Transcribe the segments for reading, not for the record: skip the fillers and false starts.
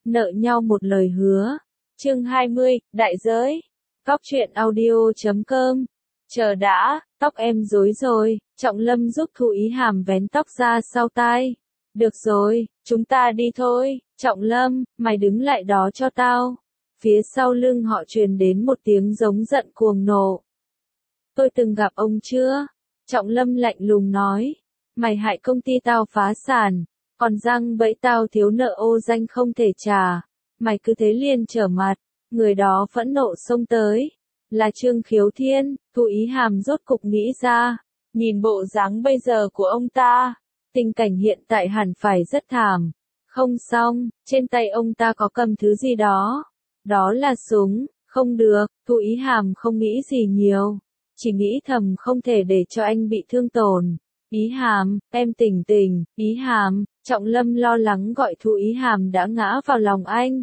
nợ nhau một lời hứa. Chương 20, Đại giới. Góc truyện audio.com. Chờ đã, tóc em rối rồi. Trọng Lâm giúp Thu Ý Hàm vén tóc ra sau tai. Được rồi, chúng ta đi thôi. Trọng Lâm, mày đứng lại đó cho tao. Phía sau lưng họ truyền đến một tiếng giống giận cuồng nộ. Tôi từng gặp ông chưa? Trọng Lâm lạnh lùng nói. Mày hại công ty tao phá sản, còn răng bẫy tao thiếu nợ ô danh không thể trả. Mày cứ thế liền trở mặt, người đó phẫn nộ xông tới. Là Trương Khiếu Thiên. Thu Ý Hàm rốt cục nghĩ ra. Nhìn bộ dáng bây giờ của ông ta, tình cảnh hiện tại hẳn phải rất thảm. Không xong, trên tay ông ta có cầm thứ gì đó. Đó là súng. Không được, Thu Ý Hàm không nghĩ gì nhiều. Chỉ nghĩ thầm không thể để cho anh bị thương tổn. Ý Hàm, em tỉnh tỉnh. Ý Hàm. Trọng Lâm lo lắng gọi Thu Ý Hàm đã ngã vào lòng anh.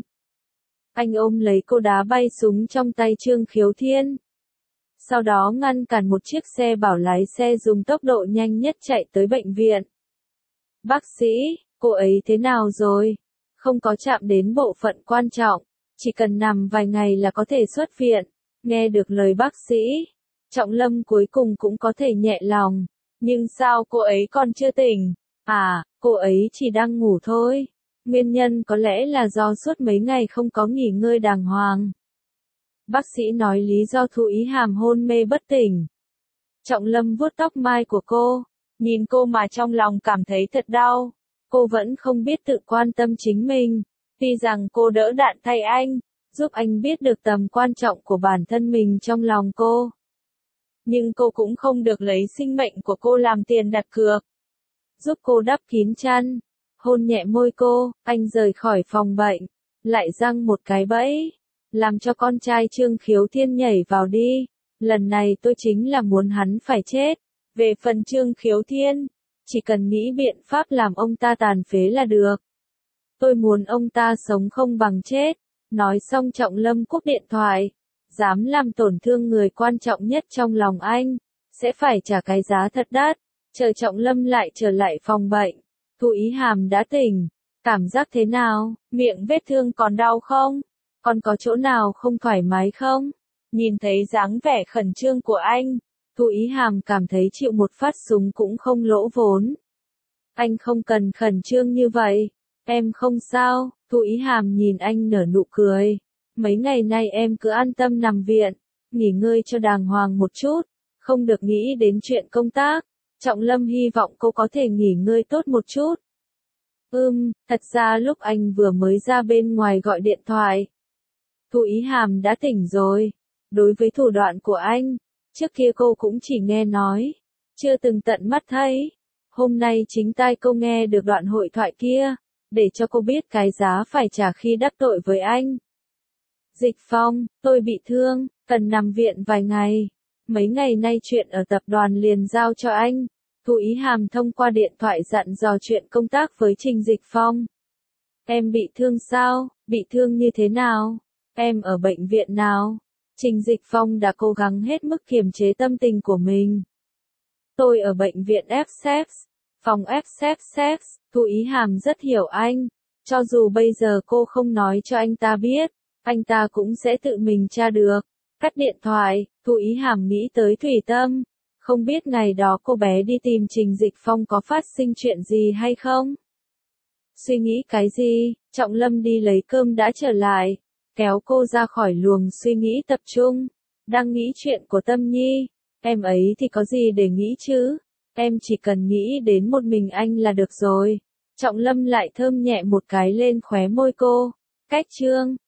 Anh ôm lấy cô đá bay súng trong tay Trương Khiếu Thiên. Sau đó ngăn cản một chiếc xe bảo lái xe dùng tốc độ nhanh nhất chạy tới bệnh viện. Bác sĩ, cô ấy thế nào rồi? Không có chạm đến bộ phận quan trọng, chỉ cần nằm vài ngày là có thể xuất viện. Nghe được lời bác sĩ, Trọng Lâm cuối cùng cũng có thể nhẹ lòng. Nhưng sao cô ấy còn chưa tỉnh? À, cô ấy chỉ đang ngủ thôi. Nguyên nhân có lẽ là do suốt mấy ngày không có nghỉ ngơi đàng hoàng. Bác sĩ nói lý do Thu Ý Hàm hôn mê bất tỉnh. Trọng Lâm vuốt tóc mai của cô, nhìn cô mà trong lòng cảm thấy thật đau. Cô vẫn không biết tự quan tâm chính mình. Tuy rằng cô đỡ đạn thay anh, giúp anh biết được tầm quan trọng của bản thân mình trong lòng cô. Nhưng cô cũng không được lấy sinh mệnh của cô làm tiền đặt cược. Giúp cô đắp kín chăn, hôn nhẹ môi cô, anh rời khỏi phòng bệnh, lại giăng một cái bẫy, làm cho con trai Trương Khiếu Thiên nhảy vào đi. Lần này tôi chính là muốn hắn phải chết. Về phần Trương Khiếu Thiên, chỉ cần nghĩ biện pháp làm ông ta tàn phế là được. Tôi muốn ông ta sống không bằng chết. Nói xong Trọng Lâm cúp điện thoại. Dám làm tổn thương người quan trọng nhất trong lòng anh, sẽ phải trả cái giá thật đắt. Chờ Trọng Lâm lại trở lại phòng bệnh. Thu Ý Hàm đã tỉnh. Cảm giác thế nào? Miệng vết thương còn đau không? Còn có chỗ nào không thoải mái không? Nhìn thấy dáng vẻ khẩn trương của anh, Thu Ý Hàm cảm thấy chịu một phát súng cũng không lỗ vốn. Anh không cần khẩn trương như vậy. Em không sao. Thu Ý Hàm nhìn anh nở nụ cười. Mấy ngày nay em cứ an tâm nằm viện, nghỉ ngơi cho đàng hoàng một chút, không được nghĩ đến chuyện công tác. Trọng Lâm hy vọng cô có thể nghỉ ngơi tốt một chút. Thật ra lúc anh vừa mới ra bên ngoài gọi điện thoại, Thu Ý Hàm đã tỉnh rồi. Đối với thủ đoạn của anh, trước kia cô cũng chỉ nghe nói, chưa từng tận mắt thấy. Hôm nay chính tai cô nghe được đoạn hội thoại kia, để cho cô biết cái giá phải trả khi đắc tội với anh. Dịch Phong, tôi bị thương, cần nằm viện vài ngày. Mấy ngày nay chuyện ở tập đoàn liền giao cho anh. Thu Ý Hàm thông qua điện thoại dặn dò chuyện công tác với Trình Dịch Phong. Em bị thương sao? Bị thương như thế nào? Em ở bệnh viện nào? Trình Dịch Phong đã cố gắng hết mức kiềm chế tâm tình của mình. Tôi ở bệnh viện FSEPS, phòng FSEPS. Thu Ý Hàm rất hiểu anh. Cho dù bây giờ cô không nói cho anh ta biết, anh ta cũng sẽ tự mình tra được. Cắt điện thoại, Thu Ý Hàm nghĩ tới Thủy Tâm. Không biết ngày đó cô bé đi tìm Trình Dịch Phong có phát sinh chuyện gì hay không? Suy nghĩ cái gì? Trọng Lâm đi lấy cơm đã trở lại, kéo cô ra khỏi luồng suy nghĩ tập trung. Đang nghĩ chuyện của Tâm Nhi. Em ấy thì có gì để nghĩ chứ? Em chỉ cần nghĩ đến một mình anh là được rồi. Trọng Lâm lại thơm nhẹ một cái lên khóe môi cô. Cách Trương